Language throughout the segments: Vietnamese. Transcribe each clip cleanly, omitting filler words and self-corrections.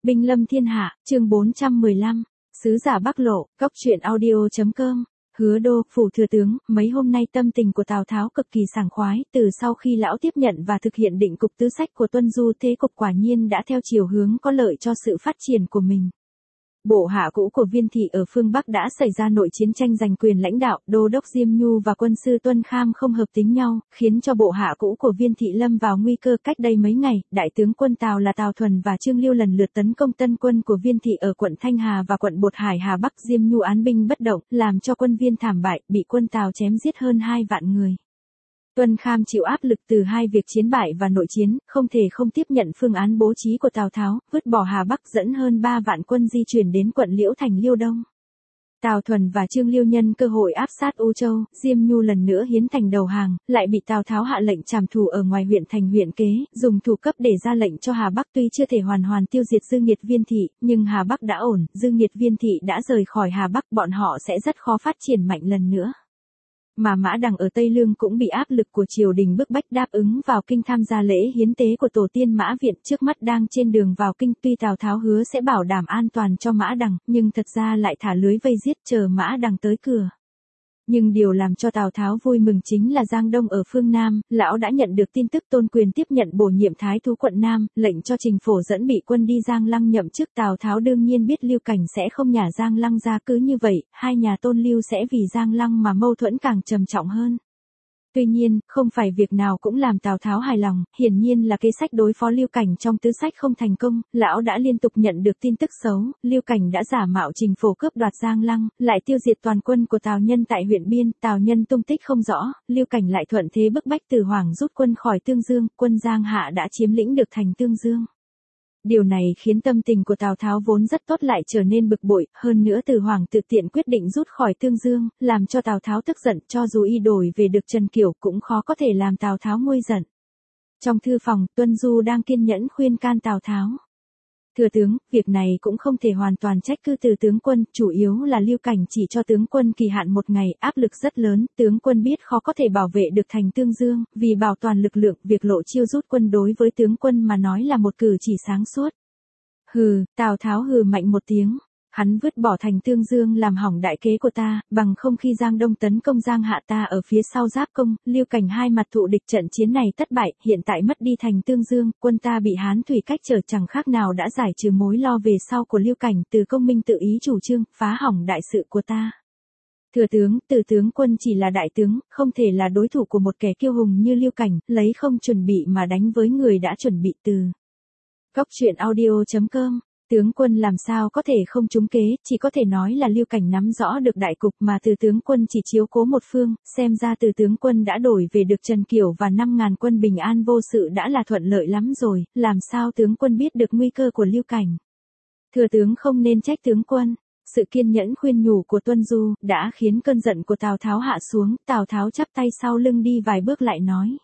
Binh lâm thiên hạ, chương 415, sứ giả Bắc Lộ, góc truyện audio.com. Hứa Đô, phủ thừa tướng, mấy hôm nay tâm tình của Tào Tháo cực kỳ sảng khoái, từ sau khi lão tiếp nhận và thực hiện định cục tứ sách của Tuân Du, thế cục quả nhiên đã theo chiều hướng có lợi cho sự phát triển của mình. Bộ hạ cũ của Viên thị ở phương Bắc đã xảy ra nội chiến tranh giành quyền lãnh đạo, đô đốc Diêm Nhu và quân sư Tuân Kham không hợp tính nhau, khiến cho bộ hạ cũ của Viên thị lâm vào nguy cơ. Cách đây mấy ngày, đại tướng quân Tào là Tào Thuần và Trương Liêu lần lượt tấn công tân quân của Viên thị ở quận Thanh Hà và quận Bột Hải Hà Bắc. Diêm Nhu án binh bất động, làm cho quân Viên thảm bại, bị quân Tào chém giết hơn 2 vạn người. Tuân Kham chịu áp lực từ hai việc chiến bại và nội chiến, không thể không tiếp nhận phương án bố trí của Tào Tháo, vứt bỏ Hà Bắc dẫn hơn 3 vạn quân di chuyển đến quận Liễu Thành Liêu Đông. Tào Thuần và Trương Liêu nhân cơ hội áp sát U Châu, Diêm Nhu lần nữa hiến thành đầu hàng, lại bị Tào Tháo hạ lệnh trảm thủ ở ngoài huyện thành huyện Kế, dùng thủ cấp để ra lệnh cho Hà Bắc. Tuy chưa thể hoàn tiêu diệt dư nghiệt Viên thị, nhưng Hà Bắc đã ổn, dư nghiệt Viên thị đã rời khỏi Hà Bắc, bọn họ sẽ rất khó phát triển mạnh lần nữa. Mà Mã Đằng ở Tây Lương cũng bị áp lực của triều đình bức bách đáp ứng vào kinh tham gia lễ hiến tế của tổ tiên Mã Viện, trước mắt đang trên đường vào kinh. Tuy Tào Tháo hứa sẽ bảo đảm an toàn cho Mã Đằng, nhưng thật ra lại thả lưới vây giết chờ Mã Đằng tới cửa. Nhưng điều làm cho Tào Tháo vui mừng chính là Giang Đông ở phương Nam, lão đã nhận được tin tức Tôn Quyền tiếp nhận bổ nhiệm Thái thú quận Nam, lệnh cho Trình Phổ dẫn bị quân đi Giang Lăng nhậm chức. Tào Tháo đương nhiên biết Lưu Cảnh sẽ không nhả Giang Lăng ra, cứ như vậy, hai nhà Tôn Lưu sẽ vì Giang Lăng mà mâu thuẫn càng trầm trọng hơn. Tuy nhiên, không phải việc nào cũng làm Tào Tháo hài lòng, hiển nhiên là kế sách đối phó Lưu Cảnh trong tứ sách không thành công, lão đã liên tục nhận được tin tức xấu, Lưu Cảnh đã giả mạo Trình Phổ cướp đoạt Giang Lăng, lại tiêu diệt toàn quân của Tào Nhân tại huyện Biên, Tào Nhân tung tích không rõ, Lưu Cảnh lại thuận thế bức bách Từ Hoàng rút quân khỏi Tương Dương, quân Giang Hạ đã chiếm lĩnh được thành Tương Dương. Điều này khiến tâm tình của Tào Tháo vốn rất tốt lại trở nên bực bội, hơn nữa Từ Hoàng tự tiện quyết định rút khỏi Tương Dương, làm cho Tào Tháo tức giận, cho dù y đổi về được Trần Kiểu cũng khó có thể làm Tào Tháo nguôi giận. Trong thư phòng, Tuân Du đang kiên nhẫn khuyên can Tào Tháo. Thừa tướng, việc này cũng không thể hoàn toàn trách cứ từ tướng quân, chủ yếu là Lưu Cảnh chỉ cho tướng quân kỳ hạn 1 ngày, áp lực rất lớn, tướng quân biết khó có thể bảo vệ được thành Tương Dương, vì bảo toàn lực lượng, việc Lộ Chiêu rút quân đối với tướng quân mà nói là một cử chỉ sáng suốt. Hừ, Tào Tháo hừ mạnh một tiếng. Hắn vứt bỏ thành Tương Dương làm hỏng đại kế của ta, bằng không khi Giang Đông tấn công Giang Hạ ta ở phía sau giáp công, Lưu Cảnh hai mặt thụ địch, trận chiến này thất bại, hiện tại mất đi thành Tương Dương, quân ta bị Hán thủy cách trở, chẳng khác nào đã giải trừ mối lo về sau của Lưu Cảnh. Từ Công Minh tự ý chủ trương, phá hỏng đại sự của ta. Thừa tướng, Từ tướng quân chỉ là đại tướng, không thể là đối thủ của một kẻ kiêu hùng như Lưu Cảnh, lấy không chuẩn bị mà đánh với người đã chuẩn bị. Từ góc truyện audio.com. Tướng quân làm sao có thể không trúng kế, chỉ có thể nói là Lưu Cảnh nắm rõ được đại cục mà Từ tướng quân chỉ chiếu cố một phương, xem ra Từ tướng quân đã đổi về được Trần Kiểu và 5.000 quân bình an vô sự đã là thuận lợi lắm rồi, làm sao tướng quân biết được nguy cơ của Lưu Cảnh. Thừa tướng không nên trách tướng quân. Sự kiên nhẫn khuyên nhủ của Tuân Du đã khiến cơn giận của Tào Tháo hạ xuống, Tào Tháo chắp tay sau lưng đi vài bước lại nói.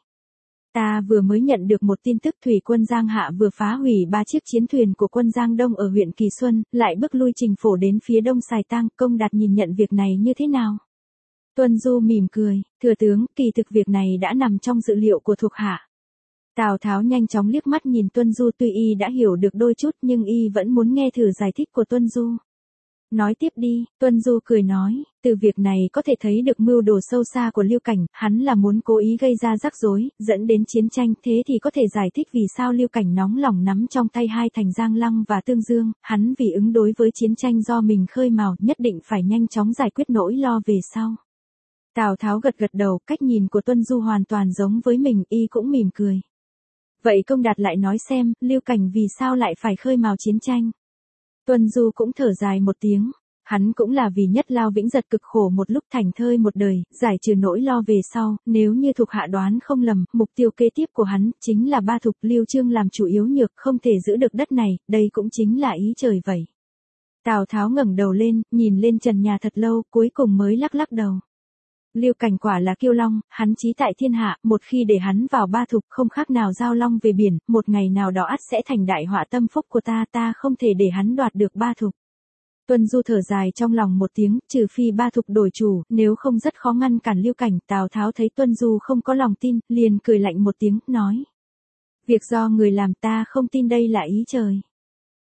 Ta vừa mới nhận được một tin tức thủy quân Giang Hạ vừa phá hủy 3 chiếc chiến thuyền của quân Giang Đông ở huyện Kỳ Xuân, lại bức lui Trình Phổ đến phía đông Sài Tang. Công Đạt nhìn nhận việc này như thế nào? Tuân Du mỉm cười, thừa tướng, kỳ thực việc này đã nằm trong dự liệu của thuộc hạ. Tào Tháo nhanh chóng liếc mắt nhìn Tuân Du, tuy y đã hiểu được đôi chút nhưng y vẫn muốn nghe thử giải thích của Tuân Du. Nói tiếp đi, Tuân Du cười nói, từ việc này có thể thấy được mưu đồ sâu xa của Lưu Cảnh, hắn là muốn cố ý gây ra rắc rối, dẫn đến chiến tranh, thế thì có thể giải thích vì sao Lưu Cảnh nóng lòng nắm trong tay hai thành Giang Lăng và Tương Dương, hắn vì ứng đối với chiến tranh do mình khơi mào, nhất định phải nhanh chóng giải quyết nỗi lo về sau. Tào Tháo gật gật đầu, cách nhìn của Tuân Du hoàn toàn giống với mình, y cũng mỉm cười. Vậy Công Đạt lại nói xem, Lưu Cảnh vì sao lại phải khơi mào chiến tranh? Tuân Du cũng thở dài một tiếng, hắn cũng là vì Nhất Lao Vĩnh Giật cực khổ một lúc thành thơi một đời, giải trừ nỗi lo về sau, nếu như thuộc hạ đoán không lầm, mục tiêu kế tiếp của hắn chính là Ba Thục. Lưu Chương làm chủ yếu nhược, không thể giữ được đất này, đây cũng chính là ý trời vậy. Tào Tháo ngẩng đầu lên, nhìn lên trần nhà thật lâu, cuối cùng mới lắc lắc đầu. Lưu Cảnh quả là kiêu long, hắn chí tại thiên hạ, một khi để hắn vào Ba Thục không khác nào giao long về biển, một ngày nào đó ắt sẽ thành đại họa tâm phúc của ta, ta không thể để hắn đoạt được Ba Thục. Tuân Du thở dài trong lòng một tiếng, trừ phi Ba Thục đổi chủ, nếu không rất khó ngăn cản Lưu Cảnh. Tào Tháo thấy Tuân Du không có lòng tin, liền cười lạnh một tiếng, nói. Việc do người làm, ta không tin đây là ý trời.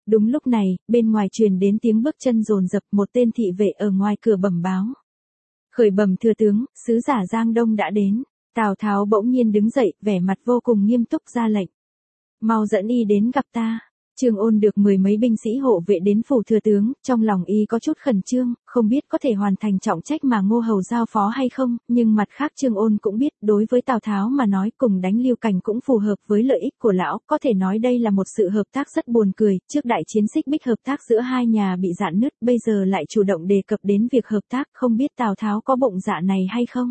Đúng lúc này, bên ngoài truyền đến tiếng bước chân dồn dập, một tên thị vệ ở ngoài cửa bẩm báo. Khởi bẩm thừa tướng, sứ giả Giang Đông đã đến. Tào Tháo bỗng nhiên đứng dậy, vẻ mặt vô cùng nghiêm túc ra lệnh. Mau dẫn y đến gặp ta. Trương Ôn được mười mấy binh sĩ hộ vệ đến phủ thừa tướng, trong lòng y có chút khẩn trương, không biết có thể hoàn thành trọng trách mà Ngô Hầu giao phó hay không, nhưng mặt khác Trương Ôn cũng biết, đối với Tào Tháo mà nói cùng đánh Lưu Cảnh cũng phù hợp với lợi ích của lão, có thể nói đây là một sự hợp tác rất buồn cười, trước đại chiến xích bích hợp tác giữa hai nhà bị rạn nứt, bây giờ lại chủ động đề cập đến việc hợp tác, không biết Tào Tháo có bụng dạ này hay không.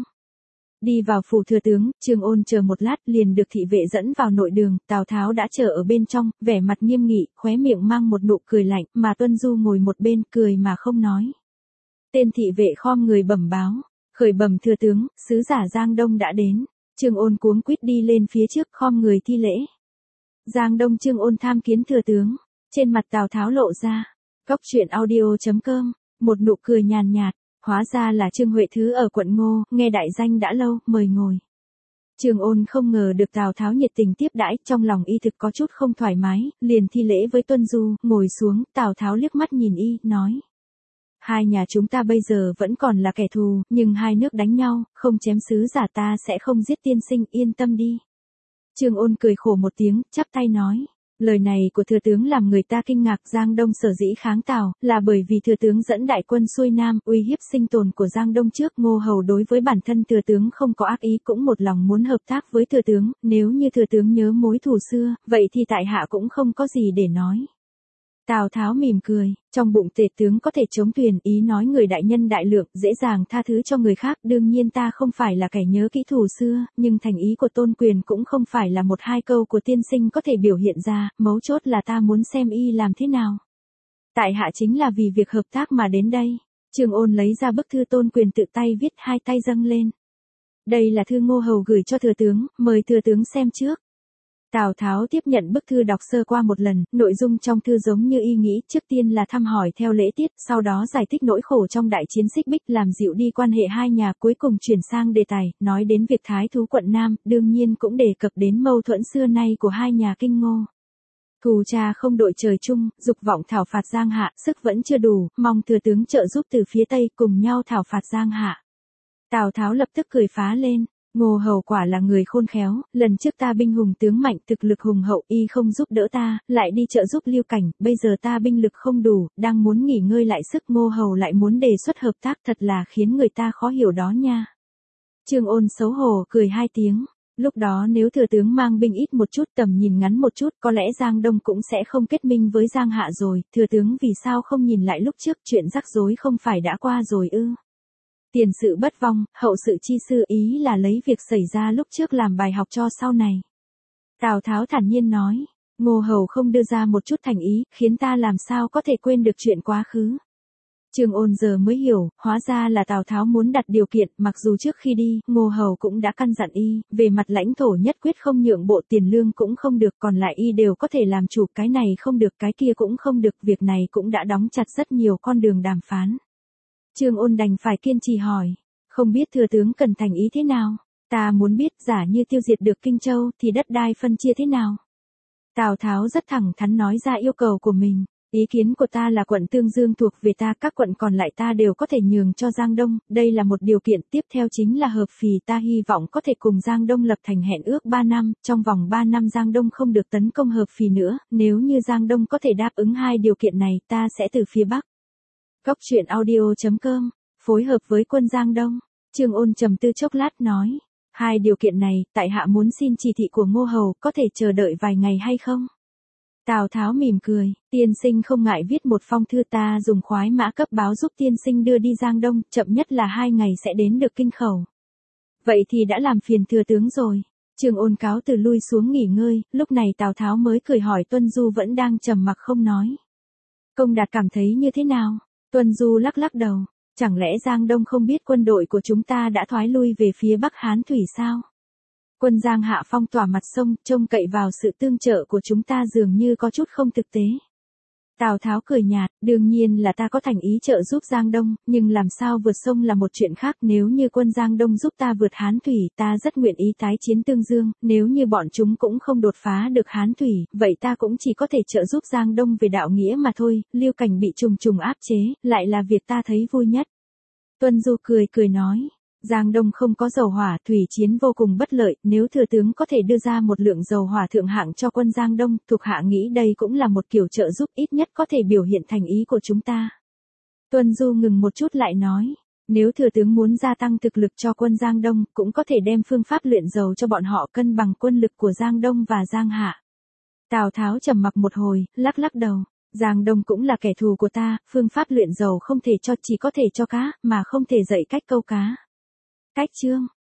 Đi vào phủ thừa tướng, Trương Ôn chờ một lát liền được thị vệ dẫn vào nội đường, Tào Tháo đã chờ ở bên trong, vẻ mặt nghiêm nghị, khóe miệng mang một nụ cười lạnh, mà Tuân Du ngồi một bên, cười mà không nói. Tên thị vệ khom người bẩm báo, khởi bẩm thừa tướng, sứ giả Giang Đông đã đến. Trương Ôn cuống quýt đi lên phía trước khom người thi lễ. Giang Đông Trương Ôn tham kiến thừa tướng, trên mặt Tào Tháo lộ ra. Cóc truyện audio.com, một nụ cười nhàn nhạt. Hóa ra là Trương Huệ Thứ ở quận Ngô, nghe đại danh đã lâu, mời ngồi. Trương Ôn không ngờ được Tào Tháo nhiệt tình tiếp đãi, trong lòng y thực có chút không thoải mái, liền thi lễ với Tuân Du, ngồi xuống, Tào Tháo liếc mắt nhìn y, nói. Hai nhà chúng ta bây giờ vẫn còn là kẻ thù, nhưng hai nước đánh nhau, không chém sứ giả ta sẽ không giết tiên sinh, yên tâm đi. Trương Ôn cười khổ một tiếng, chắp tay nói. Lời này của thừa tướng làm người ta kinh ngạc. Giang Đông sở dĩ kháng Tào, là bởi vì thừa tướng dẫn đại quân xuôi nam, uy hiếp sinh tồn của Giang Đông trước. Ngô Hầu đối với bản thân thừa tướng không có ác ý, cũng một lòng muốn hợp tác với thừa tướng, nếu như thừa tướng nhớ mối thù xưa, vậy thì tại hạ cũng không có gì để nói. Tào Tháo mỉm cười, trong bụng tể tướng có thể chống thuyền, ý nói người đại nhân đại lượng, dễ dàng tha thứ cho người khác, đương nhiên ta không phải là kẻ nhớ kỹ thù xưa, nhưng thành ý của Tôn Quyền cũng không phải là một hai câu của tiên sinh có thể biểu hiện ra, mấu chốt là ta muốn xem y làm thế nào. Tại hạ chính là vì việc hợp tác mà đến đây. Trương Ôn lấy ra bức thư Tôn Quyền tự tay viết, hai tay dâng lên. Đây là thư Ngô Hầu gửi cho thừa tướng, mời thừa tướng xem trước. Tào Tháo tiếp nhận bức thư đọc sơ qua một lần, nội dung trong thư giống như y nghĩ, trước tiên là thăm hỏi theo lễ tiết, sau đó giải thích nỗi khổ trong đại chiến xích bích, làm dịu đi quan hệ hai nhà, cuối cùng chuyển sang đề tài, nói đến việc Thái thú quận Nam, đương nhiên cũng đề cập đến mâu thuẫn xưa nay của hai nhà Kinh Ngô. Thù cha không đội trời chung, dục vọng thảo phạt Giang Hạ, sức vẫn chưa đủ, mong thừa tướng trợ giúp từ phía Tây cùng nhau thảo phạt Giang Hạ. Tào Tháo lập tức cười phá lên. Ngô Hầu quả là người khôn khéo, lần trước ta binh hùng tướng mạnh, thực lực hùng hậu, y không giúp đỡ ta, lại đi trợ giúp Lưu Cảnh, bây giờ ta binh lực không đủ, đang muốn nghỉ ngơi lại sức, Ngô Hầu lại muốn đề xuất hợp tác, thật là khiến người ta khó hiểu đó nha. Trương Ôn xấu hổ cười hai tiếng, lúc đó nếu thừa tướng mang binh ít một chút, tầm nhìn ngắn một chút, có lẽ Giang Đông cũng sẽ không kết minh với Giang Hạ rồi, thừa tướng vì sao không nhìn lại lúc trước, chuyện rắc rối không phải đã qua rồi ư? Tiền sự bất vong, hậu sự chi sư, ý là lấy việc xảy ra lúc trước làm bài học cho sau này. Tào Tháo thản nhiên nói, Ngô Hầu không đưa ra một chút thành ý, khiến ta làm sao có thể quên được chuyện quá khứ. Trương Ôn giờ mới hiểu, hóa ra là Tào Tháo muốn đặt điều kiện, mặc dù trước khi đi, Ngô Hầu cũng đã căn dặn y, về mặt lãnh thổ nhất quyết không nhượng bộ, tiền lương cũng không được, còn lại y đều có thể làm chủ, cái này không được, cái kia cũng không được, việc này cũng đã đóng chặt rất nhiều con đường đàm phán. Trương Ôn đành phải kiên trì hỏi, không biết thừa tướng cần thành ý thế nào? Ta muốn biết, giả như tiêu diệt được Kinh Châu, thì đất đai phân chia thế nào? Tào Tháo rất thẳng thắn nói ra yêu cầu của mình. Ý kiến của ta là quận Tương Dương thuộc về ta, các quận còn lại ta đều có thể nhường cho Giang Đông, đây là một điều kiện, tiếp theo chính là hợp phì, ta hy vọng có thể cùng Giang Đông lập thành hẹn ước 3 năm, trong vòng 3 năm Giang Đông không được tấn công hợp phì nữa, nếu như Giang Đông có thể đáp ứng hai điều kiện này, ta sẽ từ phía Bắc. Cóc truyện audio.com, phối hợp với quân Giang Đông. Trương Ôn trầm tư chốc lát nói, hai điều kiện này, tại hạ muốn xin chỉ thị của Ngô Hầu, có thể chờ đợi vài ngày hay không? Tào Tháo mỉm cười, tiên sinh không ngại viết một phong thư, ta dùng khoái mã cấp báo giúp tiên sinh đưa đi Giang Đông, chậm nhất là 2 ngày sẽ đến được Kinh Khẩu. Vậy thì đã làm phiền thừa tướng rồi. Trương Ôn cáo từ lui xuống nghỉ ngơi, lúc này Tào Tháo mới cười hỏi Tuân Du vẫn đang trầm mặc không nói. Công Đạt cảm thấy như thế nào? Tuân Du lắc lắc đầu, chẳng lẽ Giang Đông không biết quân đội của chúng ta đã thoái lui về phía Bắc Hán Thủy sao? Quân Giang Hạ phong tỏa mặt sông, trông cậy vào sự tương trợ của chúng ta dường như có chút không thực tế. Tào Tháo cười nhạt, đương nhiên là ta có thành ý trợ giúp Giang Đông, nhưng làm sao vượt sông là một chuyện khác, nếu như quân Giang Đông giúp ta vượt Hán Thủy, ta rất nguyện ý tái chiến Tương Dương, nếu như bọn chúng cũng không đột phá được Hán Thủy, vậy ta cũng chỉ có thể trợ giúp Giang Đông về đạo nghĩa mà thôi, Lưu Cảnh bị trùng trùng áp chế, lại là việc ta thấy vui nhất. Tuân Du cười cười nói. Giang Đông không có dầu hỏa, thủy chiến vô cùng bất lợi, nếu thừa tướng có thể đưa ra một lượng dầu hỏa thượng hạng cho quân Giang Đông, thuộc hạ nghĩ đây cũng là một kiểu trợ giúp, ít nhất có thể biểu hiện thành ý của chúng ta. Tuân Du ngừng một chút lại nói, nếu thừa tướng muốn gia tăng thực lực cho quân Giang Đông, cũng có thể đem phương pháp luyện dầu cho bọn họ cân bằng quân lực của Giang Đông và Giang Hạ. Tào Tháo trầm mặc một hồi, lắc lắc đầu. Giang Đông cũng là kẻ thù của ta, phương pháp luyện dầu không thể cho, chỉ có thể cho cá, mà không thể dạy cách câu cá. Cách chương